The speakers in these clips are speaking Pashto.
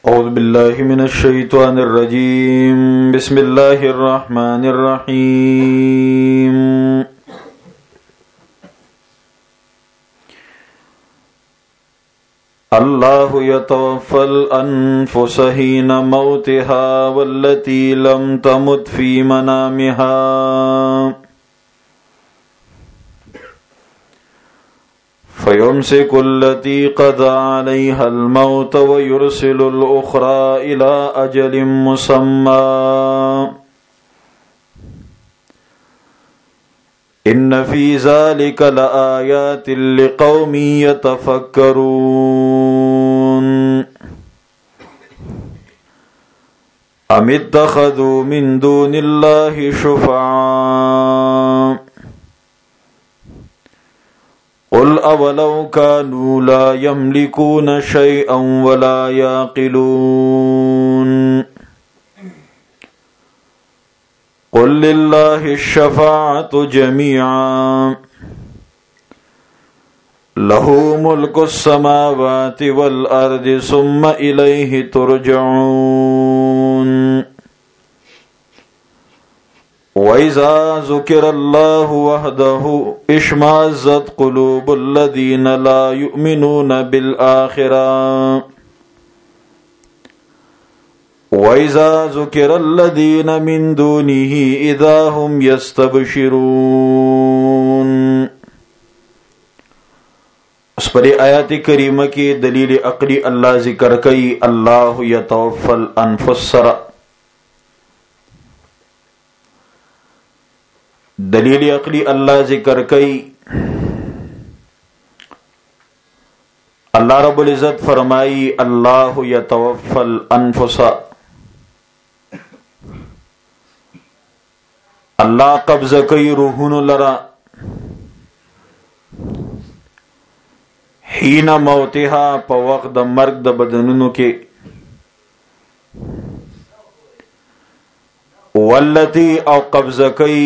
أعوذ بالله من الشيطان الرجيم بسم الله الرحمن الرحيم الله يتوفى الأنفس حين موتها والتي لم تمت في منامها فيمسك التي قضى عليها الموت ويرسل الأخرى إلى أجل مسمى إن في ذلك لآيات لقوم يتفكرون أم اتخذوا من دون الله شفعاء قل أولو كانوا لا يملكون شيئا ولا يعقلون قل لله الشفاعة جميعا له ملك السماوات والأرض ثم إليه ترجعون وَإِذَا ذُكِرَ اللَّهُ وَحْدَهُ اشْمَأَزَّتْ قُلُوبُ الَّذِينَ لَا يُؤْمِنُونَ بِالْآخِرَةِ وَإِذَا ذُكِرَ الَّذِينَ مِن دُونِهِ إِذَا هُمْ يَسْتَبْشِرُونَ اس پر آیات کریمہ کی دلیل عقلی اللہ ذکر کئی اللہ یتوفى الانفس سرا دلیل عقلی اللہ ذکر کئی اللہ رب العزت فرمائی اللہ یتوفى الانفس اللہ قبض کئی روحون لرا حین موتها پا وقت دا مرگ دا بدنونو کے والتی او قبض کئی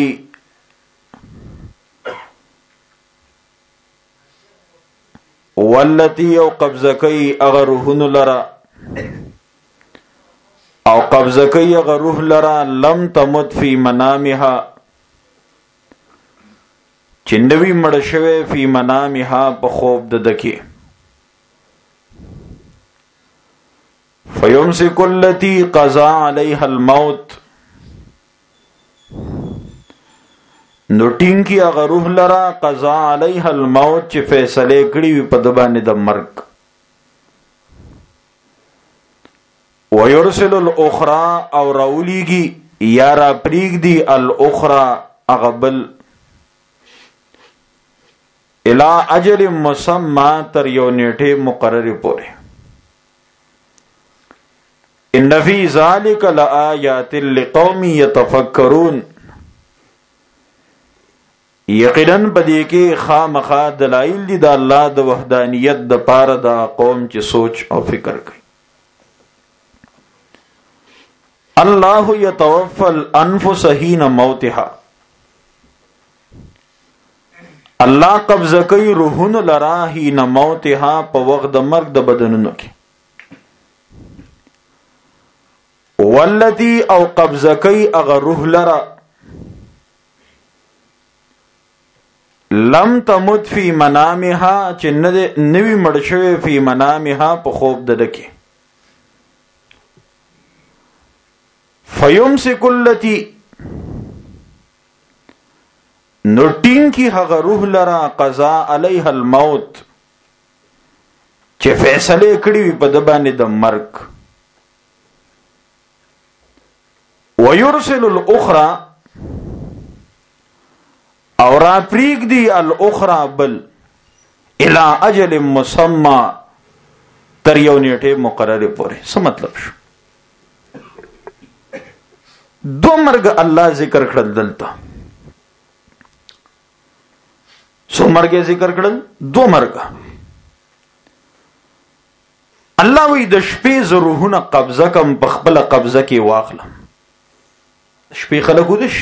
والتی او قبض کئی اغا روحن لرا او قبض کئی اغا روح لرا لم تمت فی منامها چندوی مڑشوے فی منامها پا خوب ددکی فیمسک اللتی قضا علیها الموت نوٹین کی اغا روح لرا قضا علیها الموت چی فیصلے کڑی وی پدبان دا مرگ ویرسل الاخرى او راولیگی یا را پریگ دی الاخرى اغبل الى اجل مسمى تر یو نیٹے مقرر پورے ان فی ذالک لآیات لقوم یتفکرون یقیناً بدی کے خامخا دلائل دی دا اللہ دا وحدانیت دا پار دا قوم چی سوچ او فکر کئی اللہ یتوفى الانفس حین موتها اللہ قبض کئی روحن لرا حین موتها پا وقت دا مرگ دا بدنونو کی والتی او قبض کئی اغا روح لرا لم تمت فی منامها چی نوی مڑشوی فی منامها پا خوب ددکی فیمسک اللتی نوٹین کی حق روح لرا قضا علیها الموت چی فیصلے کڑی وی پا دبانی دا مرگ ویرسل الاخرى اور پریگ دی الاخرى بل الى اجل مسمى تر یو نیٹے مقرر پورے سو مطلب شو دو مرگ اللہ ذکر کردل دلتا سو مرگ ذکر کردل دو مرگ اللہ وی د شپې زروحون قبضه کم پخبل قبضه کی واخلم شپې خلقو دش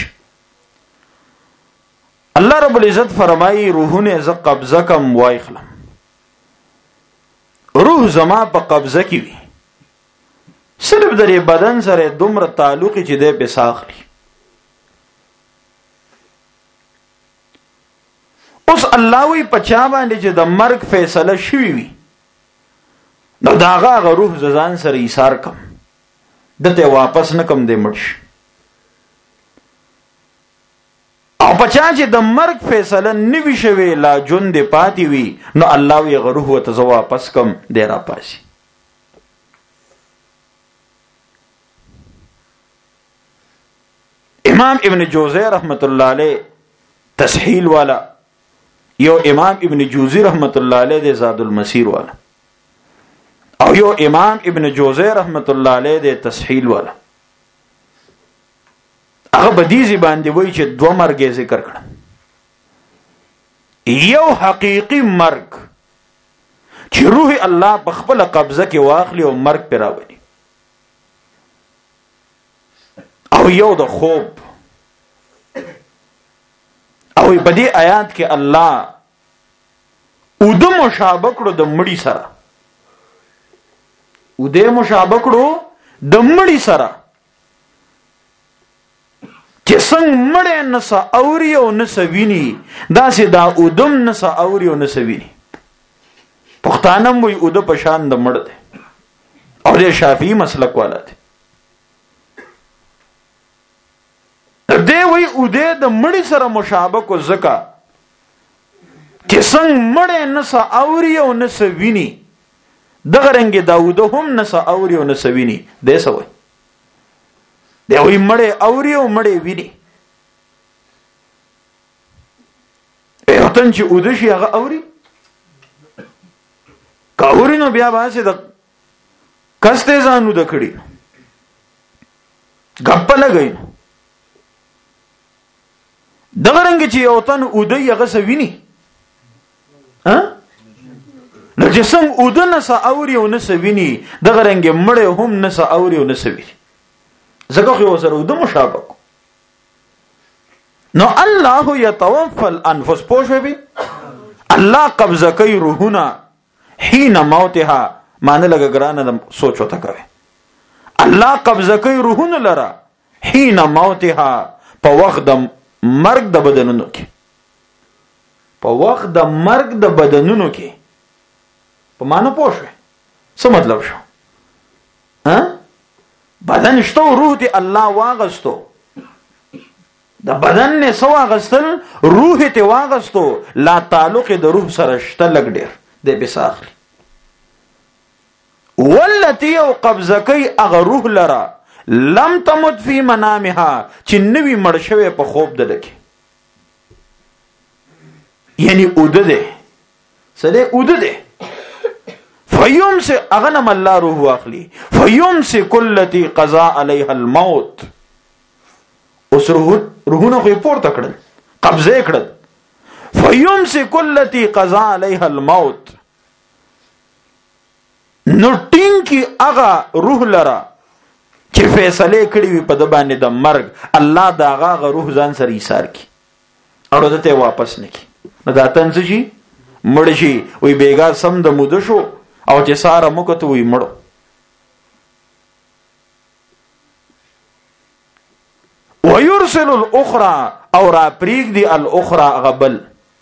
اللہ رب العزت فرمائی روحون از قبضه کم وایخلم روح زما په قبضه کې وي صرف د بدن سره دومره تعلق چې دی په ساخلی. اوس الله وی پچا باندې چې د مرګ فیصله شوی وي نو داغه روح ځان سره ایثار کم دته واپس نه کم دی مرش. او پچا چې د مرګ فیصله نوي شوی لا جون دی پاتې وي نو الله وی روح وته واپس کم دی را پاسي. امام ابن جوزی رحمت الله علیه تسهیل والا یو امام ابن جوزی رحمت الله علیه د زاد المسیر والا او یو امام ابن جوزی رحمت الله علیه د تسهیل والا هغه بدیزی باندې وایي چې دوه مرګ ذکر کړل. یو حقیقی مرګ چې روح الله په خپل قبضه کې واخلي او مرګ پر راوړي، او یو د خوب. او په دې آیات کې الله او د مشابه کړو د مړی سره، او د مشابه کړو د مړی سره چې څنګه مړی نس اوري او نس ویني داسې دا اودم نس اوري او نس ویني. پښتانم وی او د پشان د مړ دی او د شافعي مسلک والا دی. دی وی او د مړی سره مشابه کو زکا چې څنګه مړی نس اوري او نس ویني دغه رنګ داوود هم نس اوري او نس ویني. دی سوي دی وی مړی اوري او مړی ویني. ایتن چې او د شي هغه اوري کا اوري نو بیا واسه د کسته ځانو د کړي غپ لګي. دغه رنګ چې یو تن اودي هغه سویني ها نو چې څنګه اودنه سا اوري او نه سویني دغه رنګ مړ هم نه سا اوري او نه سویني. زګه خو سره د مشابه نو الله يتوفى الانفس پوښوي الله قبضه کوي روحونه حين موتها معنی لګه ګرانه د سوچ وته کوي. الله قبضه کوي روحونه لرا حين موتها په وخت د مرګ د بدنونو کې، په وخت د مرګ د بدنونو کې په معنی پوښوي څه مطلب شو؟ ها بدن شته روح ته الله واغستو د بدن نه سو واغستل روح ته واغستو لا تعلق د روح سره شته لګ ډیر د بساخلی ولتی او قبضه کوي هغه روح لرا لم تمت فی منامها چې نوی مړ شوی په خوب د لکه یعنی اوده ده سده اوده ده فیوم سے اغنم اللہ روح واخلی فیوم سے کلتی قضا علیها الموت اس روحونه خو پورته کړل قبضه کړل فیوم سے کلتی قضا علیها الموت نو ټینګي اغا روح لرا چې فیصله کړی وي په د باندې د مرګ الله دا هغه روح ځان سره ایثار کی او دته واپس نکي. نو دا تنځ شي مړ شي وي بیګا سم د مود شو او چې ساره مکته وي مړ. ويرسل الاخرى او را پریک دی الاخرى غبل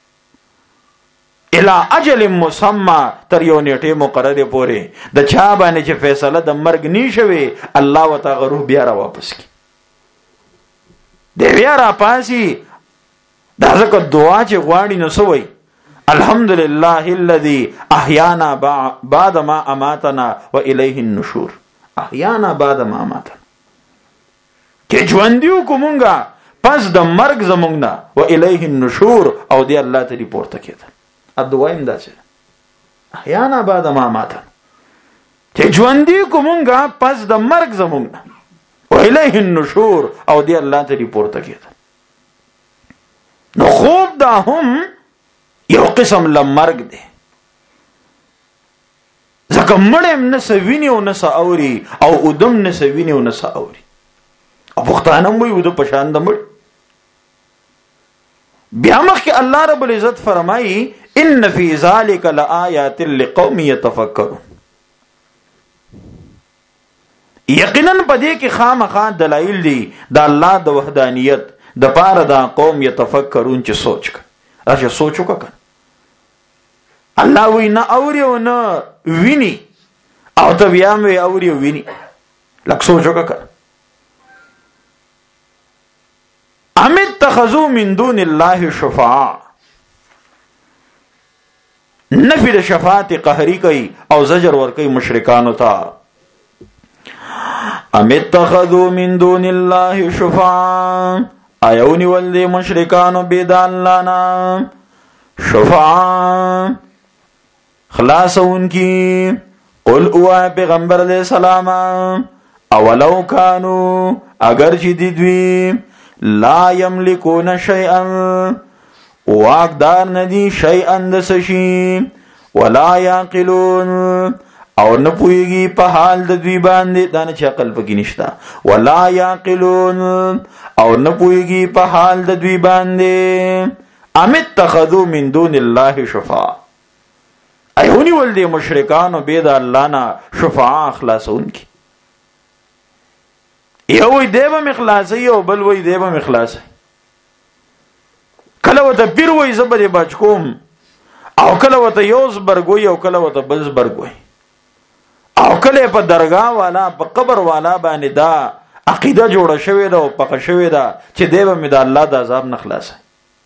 الى اجل مسمى تر یو نیټه مقرره پورې د چا باندې چې فیصله د مرګ نشوي الله وتعالى روح بیا را واپس کی دی بیا را پاسي. دا ځکه دعا چې غواړي نو سوي الحمدلله الذي احيانا بعد ما اماتنا واليه النشور. احيانا بعد ما اماتنا کې ژوندیو کومګه پس د مرګ زمونږ نه واليه النشور او دی الله ته ریپورت کېده. ادوایم دا چې احیانا بعد ما ماتن چې ژوندې کومګه پس د مرګ زمونږ نه وإلیه النشور او دی الله ته ریپورت کېده. نو خوب دا هم یو قسم لمرګ دی ځکه مړم نه سویني او نه ساوري او ادم نه سویني او نه ساوري او پښتانم وي د پشان د مړ. بیا مخکې الله رب العزت فرمایي ان فی ذلک لآیات لقوم یتفکرون. یقینا پدې کې خامخا دلایل دي د الله د وحدانیت د پاره دا قوم یتفکرون چې سوچ کړه راشه سوچ وکړه الله وی نه اوري او نه ویني او ته بیا مې اوري او ویني لکه سوچ وکړه ام اتخذوا من دون الله شفعاء نفی د شفاعت قهری کوي او زجر ور کوي مشرکانو ته ام اتخذوا من دون الله شفعاء ایونی ولدی مشرکانو بيد الله نا شفعاء خلاصون کی قل او پیغمبر علیہ السلام اولو کانو اگر چی دوی لا یملکون شیئا واقدار ندی شیئا دسشی ولا یاقلون او نپویگی پا حال دوی باندے دانا چه عقل پکی نشتا ولا یاقلون او نپویگی پا حال دوی باندے ام اتخذو من دون اللہ شفاء ایونی ولدی مشرکانو بید اللہ نا شفاء اخلاصون کی یوی دیبا مخلاصی او بل وی دیبا مخلاصی کلو تا پیر وی زبر بچکوم او کلو تا یوز برگوی او کلو تا بلز برگوی او کله په درگاه والا په قبر والا باندې دا عقیده جوړه شوې ده او پخه شوې ده چې دیو مې د الله د عذاب نه خلاصي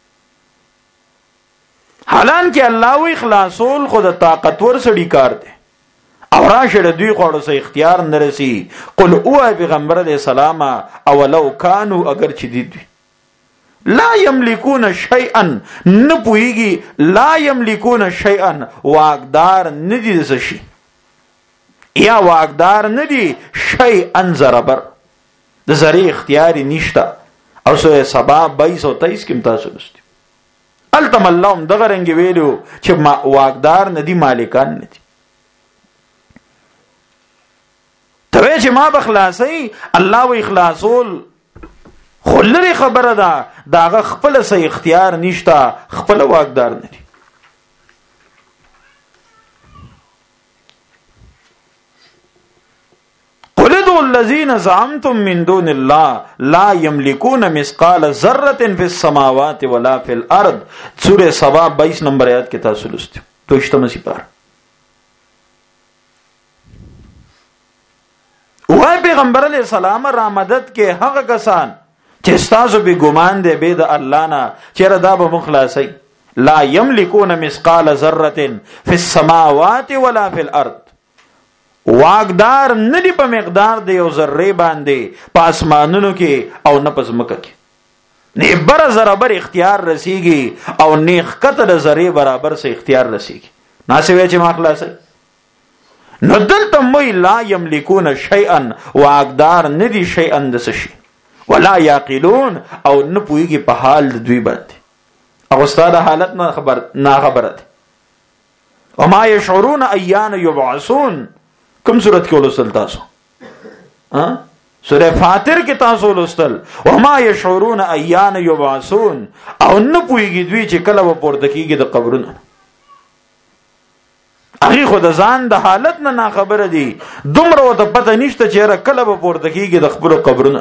حالان کې الله وی خلاصول خود طاقتور سړي کار دی او راشه دوی خوړو سه اختیار نه رسی قل او پیغمبر علیہ السلام او لو کانوا اگر چې دي لا یملکون شیئا نپویږي لا یملکون شیئا واقدار ندي دسشي یا واقدار ندی شیئا ضربر د زری اختیاری نشتا او سوره سبا 2223 کې تاسو لستو التم اللهم دغه رنګ ویلو چې ما واقدار ندی مالکان ندی ته چې ما بخلاصي الله و اخلاصول خلری خبره ده داغه خپل سه اختیار نشتا خپل واقدار ندی الذين زعمتم من دون الله لا يملكون مثقال ذره في السماوات ولا في الارض سورہ سبا 22 نمبر آیات کې تاسو لستو تو اشتمه سپار وای پیغمبر علیہ السلام را مدد کې هغه کسان چې تاسو به ګمان دی به د الله نه چیرې دا به مخلاصي لا يملكون مثقال ذره في السماوات ولا في الارض واقدار ندی په مقدار د یو ذره باندې په اسمانونو کې او نه په ځمکه کې نه بر برابر اختیار رسیږي او نه خطه د ذره برابر سه اختیار رسیږي ناسوي چې مخلاصي نو دلته مې لا یملکون شیئا واقدار ندی شیئا دسشي ولا یاقلون او نه پويږي په حال د دوی باندې او استاد حالت نه خبره وما يشعرون ايان يبعثون کوم صورت کې ولوستل تاسو سورہ فاتر کې تاسو ولوستل وما يشعرون ايان يبعثون او نه پويږي دوی چې کله و پورته کیږي د قبرونو هغه خود ځان د حالت نه خبره دي دومره وته پته نشته چې را کله و پورته کیږي د خپل قبرونو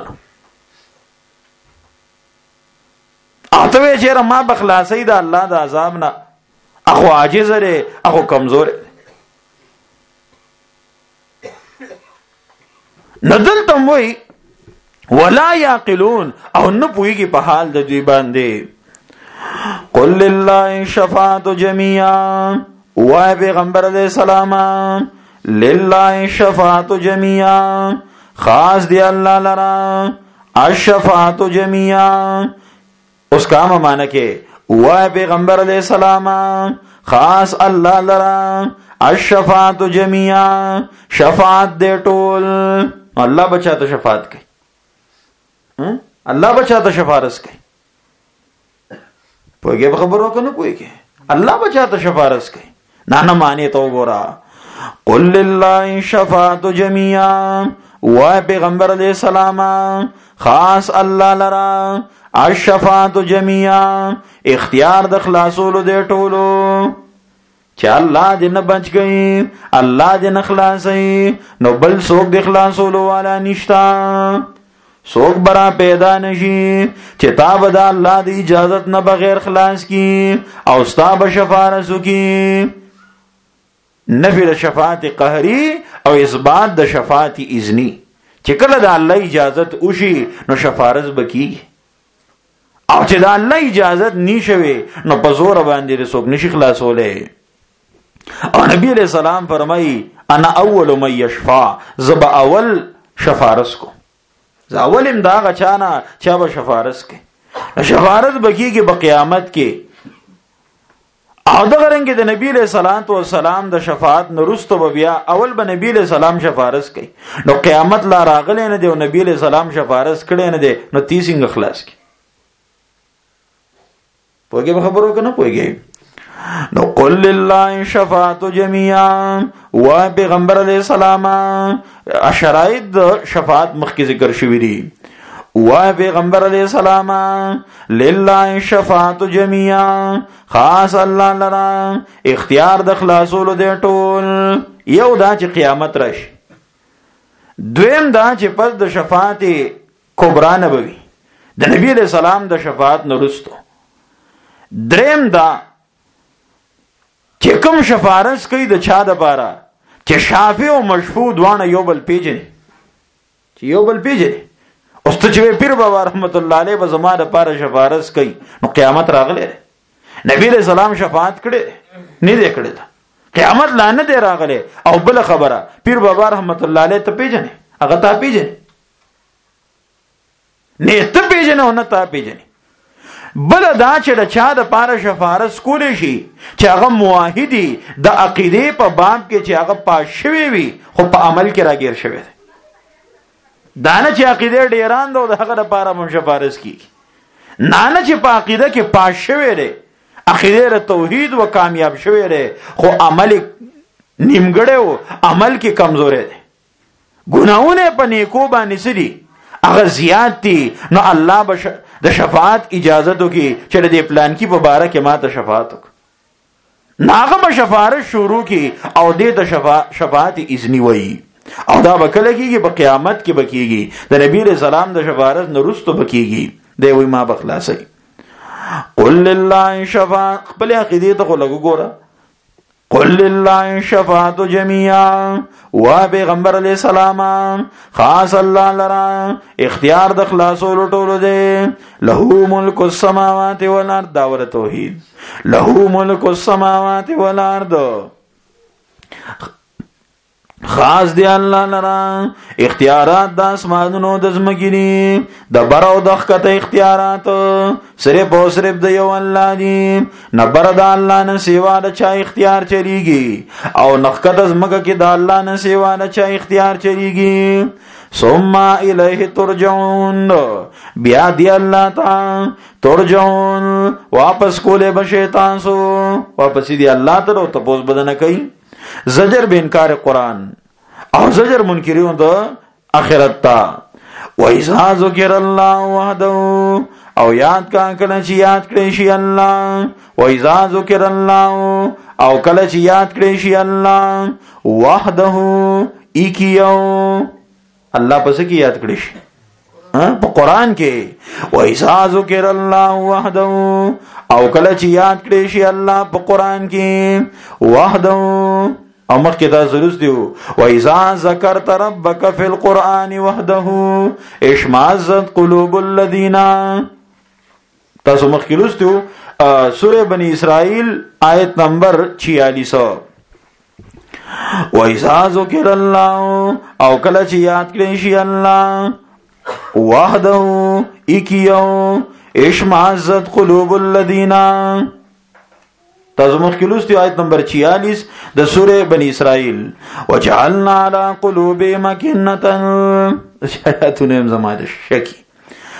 اته چې ما بخلاصي د الله د عذاب نه اخو عاجز لري اخو کمزور ندلتم وی ولا یاقلون او نه پويږي په حال د دوی باندې قل لله شفاعت جميعا وای پیغمبر علیہ السلام لله شفاعت جميعا خاص دی الله لرا الشفاعت جميعا اس کا معنی کہ وای پیغمبر علیہ السلام خاص الله لرا الشفاعت جميعا شفاعت دے ټول الله بچاته شفاعت کوي الله بچاته شفارس کوي پوهیږي خبرو کنه پوهیږي الله بچاته شفارس کوي نه معنی تو ګورا قل لله شفاعت جميعا و پیغمبر علیہ السلام خاص الله لرا الشفاعت جميعا اختیار د خلاصولو دے ټولو چې الله دې نه بچ گئی، الله دې نه خلاصي، نو بل څوک دې خلاصولو والا نشتا، څوک برا پیدا نشي چې تا به د الله د اجازت نه بغیر خلاص کی او ستا به شفارس وکي. نفی د شفاعت قهری او اثبات د شفاعت اذنی، چې کله د الله اجازت وشي نو شفارس بکی، او چې د الله اجازت نشوي نو په زور باندې څوک نشي خلاصوله. او نبی علیہ السلام فرمایي انا اول من یشفع، زب اول شفارس کو، ز اول امداغه چانا چا به شفارس کې، شفارس بکی کې په قیامت کې. او دغه رنګ د نبی علیہ الصلوۃ والسلام د شفاعت نرستو بیا اول به نبی علیہ السلام شفارس کوي، نو قیامت لا راغلی نه دی او نبی علیہ السلام شفارس کړي نه دی، نو تیسنګ خلاص کی. پوهیږي خبرو کنه پوهیږي. نو قل لله شفاعت جميعا، و پیغمبر علیہ السلام شرایط شفاعت مخکې ذکر شوی دي. و پیغمبر علیہ السلام لله شفاعت جميعا، خاص الله لرا اختیار د خلاصولو دی ټول. یو دا چې قیامت راشي، دویم دا چې پس د شفاعت کبرا نبوي د نبی علیہ السلام د شفاعت نرستو، دریم دا چې کوم شفارس کوي د چا د پاره چې شافع او مشفوع دوانه یو بل پیژني، چې یو بل پیژني. اوس ته چې پیر بابا رحمت الله علیه به زما د پاره شفارس کوي، نو قیامت راغله. نبی علیہ السلام شفاعت کړي نه دی کړي، قیامت لا نه دی راغله. او بل خبره پیر بابا رحمت الله علیه ته پیژني، هغه ته پیژني نه، ته پیژنه او نه ته پیژني. بل دا چې د چا د پاره شفارس کولی شي چې هغه موحدی د عقیده په باب کې چې هغه پاس شوی وي خو په عمل کې راګیر شوی دی، دا نه چې عقیده ډیران ده او د هغه د پاره هم شفارس کیږي، نه چې په عقیده کې پاس شوی دی، عقیده توحید و کامیاب شوی دی خو عمل نیمګړی او عمل کې کمزوري دی، ګناونه په نیکو باندې سړي هغه زیات دي، نو الله د شفاعت اجازتو کی چې د پلان کی په باره کې ما ته شفاعت وک، ناغه به شفاعت شروع کی او د شفاعت اذنی وای، او دا بکله کیږي په قیامت کې بکیږي، د نبی رسول الله د شفاعت نرستو بکیږي، دی وای ما بخلاصي. قل لله شفاعت، خپل عقیده ته لګو ګوره. قل لله شفاعت جميعا، و پیغمبر علیہ السلام خاص الله لرا اختیار د خلاصولو ټولو دی. له ملک السماوات والارض، داور توحید، له ملک السماوات والارض، خاص دی الله لرا اختیارات د اسمانونو د زمګینی، د براو د خطه اختیارات صرف او صرف د یو الله دی، نه بر د الله نه سیوا د چا اختیار چلیږي، او نخکته زمګه کې د الله نه سیوا د چا اختیار چلیږي. ثم الیه ترجعون، بیا دی الله ته ترجعون، واپس کوله به شیطان سو، واپس دی الله ته او تپوس بدنه کوي. زجر به انکار قرآن او زجر منکرون د آخرت تا. وَإِذَا ذُكِرَ اللَّهُ وَحْدَهُ، او یاد کا کله چې یاد کړی شي الله. وَإِذَا ذُكِرَ اللَّهُ، او کله چې یاد کړی شي الله وحده ایکیو، الله پس کی یاد کړی شي په قرآن کې. وَإِذَا ذُكِرَ اللَّهُ وَحْدَهُ، او کله چې یاد کړی شي الله په قرآن کې وحده، او مخکې دا ضرورت دیو. وَإِذَا ذَكَرْتَ رَبَّكَ فِي الْقُرْآنِ وَحْدَهُ اشْمَأَزَّتْ قُلُوبُ الَّذِينَ، تاسو مخکې لوستو سورہ بنی اسرائیل آیت نمبر 46. وَإِذَا ذُكِرَ اللَّهُ، او کله چې یاد کړی شي الله وحده ایکیو اشمعزت قلوب الذین، تاسو مخکې لوستي آیت نمبر 46 د سورې بنی اسرائیل. وجعلنا على قلوبهم أكنة، آیاتونه زما د شکی.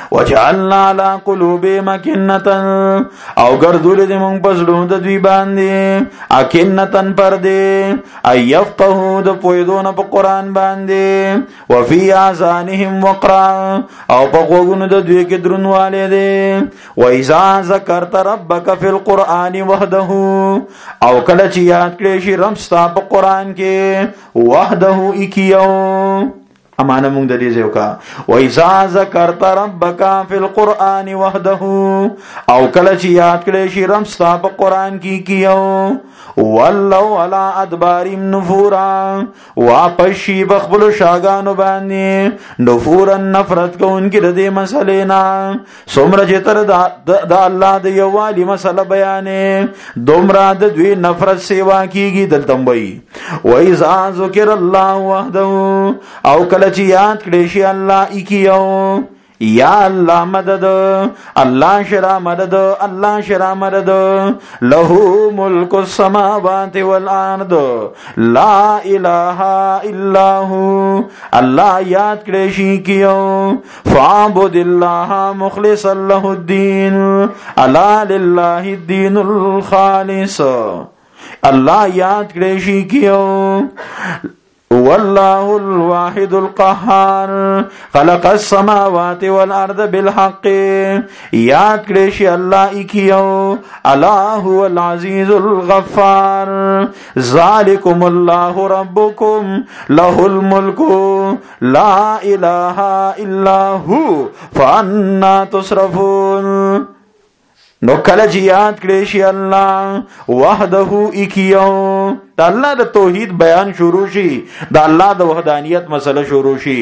وجعلنا على قلوبهم أكنة او ګرځول دې موږ په زړونو د دوی باندې اکنتن پردې ايفقهوا د پوهېدو نه په قرآن باندې وفي آذانهم وقرا او په غوږونو د دوی کې درنوالی دی وإذا ذکرت ربک فی القرآن وحده او کله چې یاد کړې شي رب ستا په قرآن کې وحده اکیو امانه مونږ د دې ځای وکړه وإذا ذکرت ربک فی القرآن وحده او کله چې یاد کړې شي رب ستا په قرآن کې کیو ولوا علی ادبارهم نفورا واپس شي بخبل شاګانو باندې نفورا نفرت کوونکي د دې مسلې نه څومره چې تر د الله د یووالي مسله بیانې دومره د دوی نفرت سیوا کیږي دلته وایي وإذا ذکر الله وحده او کله چې یاد کړې شي الله اکیو یا الله مدد الله شرا مدد الله شرا مدد له ملک السماوات والارض لا اله الا هو الله یاد کړی شي کیو فعبد الله مخلصا له الدين الا لله الدين الخالص الله یاد کړی شي کیو والله الواحد القهار خلق السماوات والارض بالحق یاد کړئ شي الله اکیو الله هو العزيز الغفار ذالکم الله ربکم له الملك لا اله الا هو فانا تصرفون نو کله چې یاد کړئ شي الله وحده اکیو د الله د توحید بیان شروع شي د الله د وحدانیت مسله شروع شي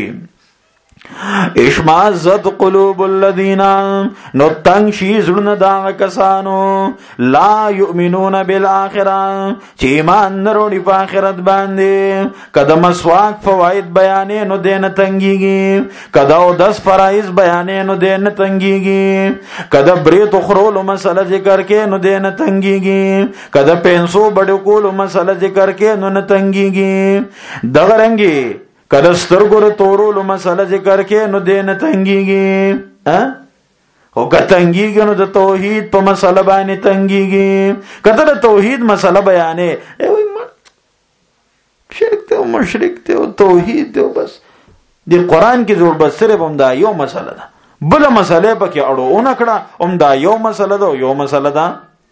اشمازت قلوب الذین نو تنگ شي زړونه دا کسانو لا یؤمنون بالآخرة چې ایمان نه وروړي په آخرت باندې کله مسواک فواید بیانې نو دین تنګيږي کله او 10 فرایض بیانې نو دین تنګيږي کله بریت خورول مسله ذکر کې نو دین تنګيږي کله پنسو بډو کول مسله ذکر کې نو نه تنګيږي دغه رنګي کله سترګو تورول مسله ذکر کې نو دین تنګيږي او که تنګيږي نو د توحید په مسله باندې تنګيږي کله د توحید مسله بیانې شرک ته مشرک ته توحید ته بس د قران کې زور بس صرف هم دا یو مسله ده بل مسله پکې اړو کړه هم دا یو مسله ده یو مسله ده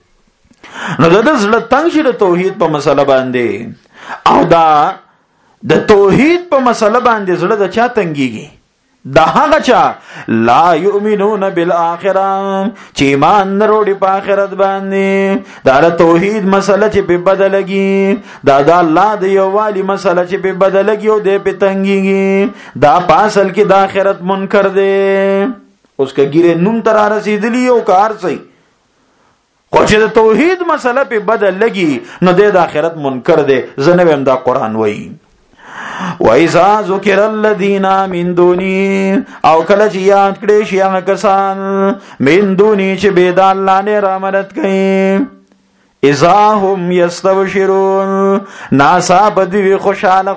نو د زړه تنګ شي د توحید په مسله باندې او دا د توحید په مسله باندې زړه د چا تنګيږي دا هغه چا لا یؤمنون بالآخرة چې ایمان نه وروړي په آخرت باندې دا د توحید مسله چې په بدلږي دا د الله د یووالي مسله چې په بدلږي او د په تنګيږي دا په اصل کې د آخرت منکر دی اوس کګیره نوم تر رسیدلی او کار صحیح خو چې د توحید مسله په بدلږي نو د آخرت منکر دی زنه هم دا قران وایي وَإِذَا ذُكِرَ الَّذِينَ مِن دُونِهِ او کله چې یاد کړي شي هغه کسان من دوني چې بيد الله نه را مدد کوي اذا هم يستبشرون ناسا بدوی خوشاله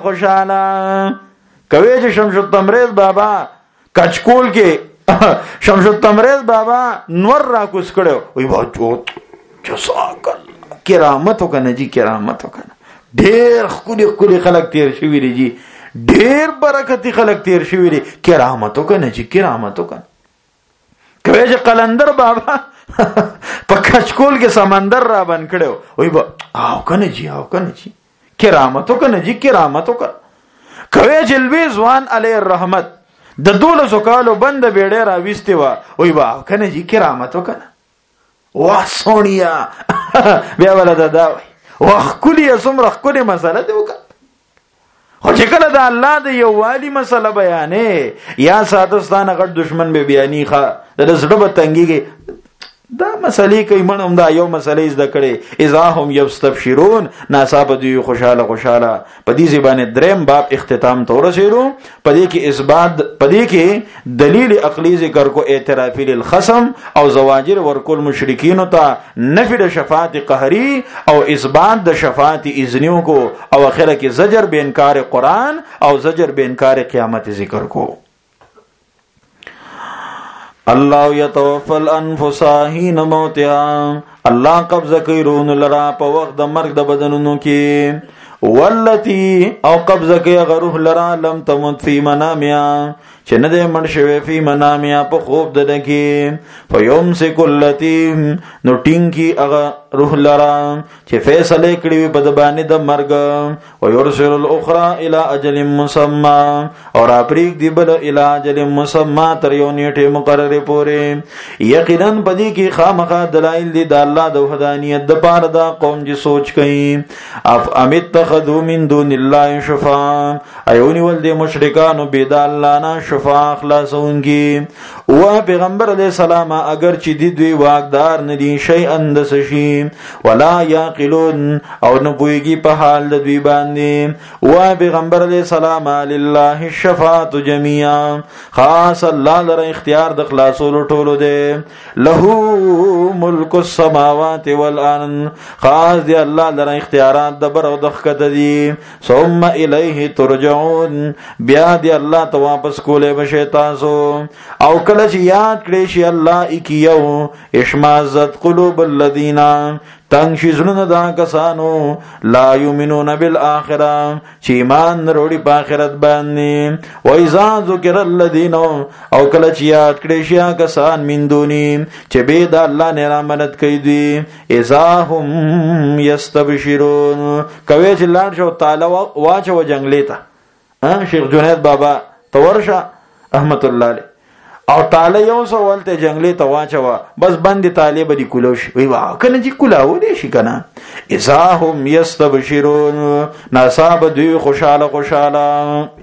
کوي چې شمس التمریز بابا کچکول کې شمس التمریز بابا نور را کوس کړو وي واجو جزاک الله کرامت وکنه جی کرامت وکنه ډېر خولي خلک تیر شوی دي جی ډېر برکتی خلک تیر شوی دي کرامت وکنه جی کرامت وکنه کوي چې قلندر بابا په کچکول کې سمندر را بن کړو وای با او کنه جی کرامت وکنه جی کرامت وکنه کوي چې لوی ځوان علی الرحمت د 12 کالو بند بیړې را وستي وا وای با کنه جی کرامت وکنه وا سونیا بیا ولدا دا وخکلی سمره خکلی مسله دی وکړه خو چې کله د الله د یووالي مسله بیانې یا ساتستانه غټ دشمن به بیانې ښه د زړه به تنګيږي دا مسلې کوي منم دا یو مسلې زده کړي اذا هم یستبشرون ناصاب دی خوشاله په دې زبانه دریم باب اختتام ته ورسېلو په دې کې اثبات په دې کې دلیل عقلی ذکر کو اعتراف للخصم او زواجر ورکول مشرکین ته نفی د شفاعت قهری او اثبات د شفاعت اذنیو کو او اخره کې زجر به انکار قران او زجر به انکار قیامت ذکر کو الله يتوفى الانفس حين موتها، الله قبضه کوي رون لرا په وخت د مرګ د بدنونو کې، والتي او قبضه کوي غروح لرا لم تمت فی منامها، چې نه ده مړ شوی فی منامها په خوب د دکی، فیمسک التي نو ټینګي هغه روح لرا چې فیصله کړی په د باندې د مرګ، او يرسل الاخرى الى اجل مسمى، اور اپریک دی بل الى اجل مسمى تر یو نیټه مقرره پورې. یقینا پدې کې خامخا دلایل دي د الله د وحدانیت د پاره دا قوم چې سوچ کوي. اف امت تخذو من دون الله شفاعا، ایونی ول دي مشرکانو بيد الله نه شفاعه خلاصونکی. او پیغمبر علیہ السلام اگر چې دی دوی واقدار ندي شیئا د سشي، ولا یاقلون او نه پويږي په حال د دوی باندې. او پیغمبر علیہ السلام لله الشفاعه جميعا، خاص الله لره اختیار د خلاصولو ټولو دی. له ملک السماوات والارض، خاص دی الله لره اختیارات د بر او د خکته دي. ثم الیه ترجعون، بیا دی الله ته واپس کولې بشي تاسو. او کله چې یاد کړئ شي الله اکیو اشمازت قلوب الذین، تنگ شي زړونه دا کسانو لا یؤمنون بالآخرة چې ایمان وروړي په آخرت باندې. و اذا ذکر الذین، او کله چې یاد کړي شي کسان من دونی چې به د الله نه رحمت کوي دي، اذا هم یستبشرون، کوي چې لاړ شو تعالی واچو جنگلی ته. شیخ جنید بابا تورشه رحمت الله علیه، او تعالی یو سوال ته جنگلی ته واچوا، بس باندې طالب دی کولوش وی وا کنه چې کولاو دي شي کنه. اذا هم یستبشرون، نصاب دوی خوشاله خوشاله.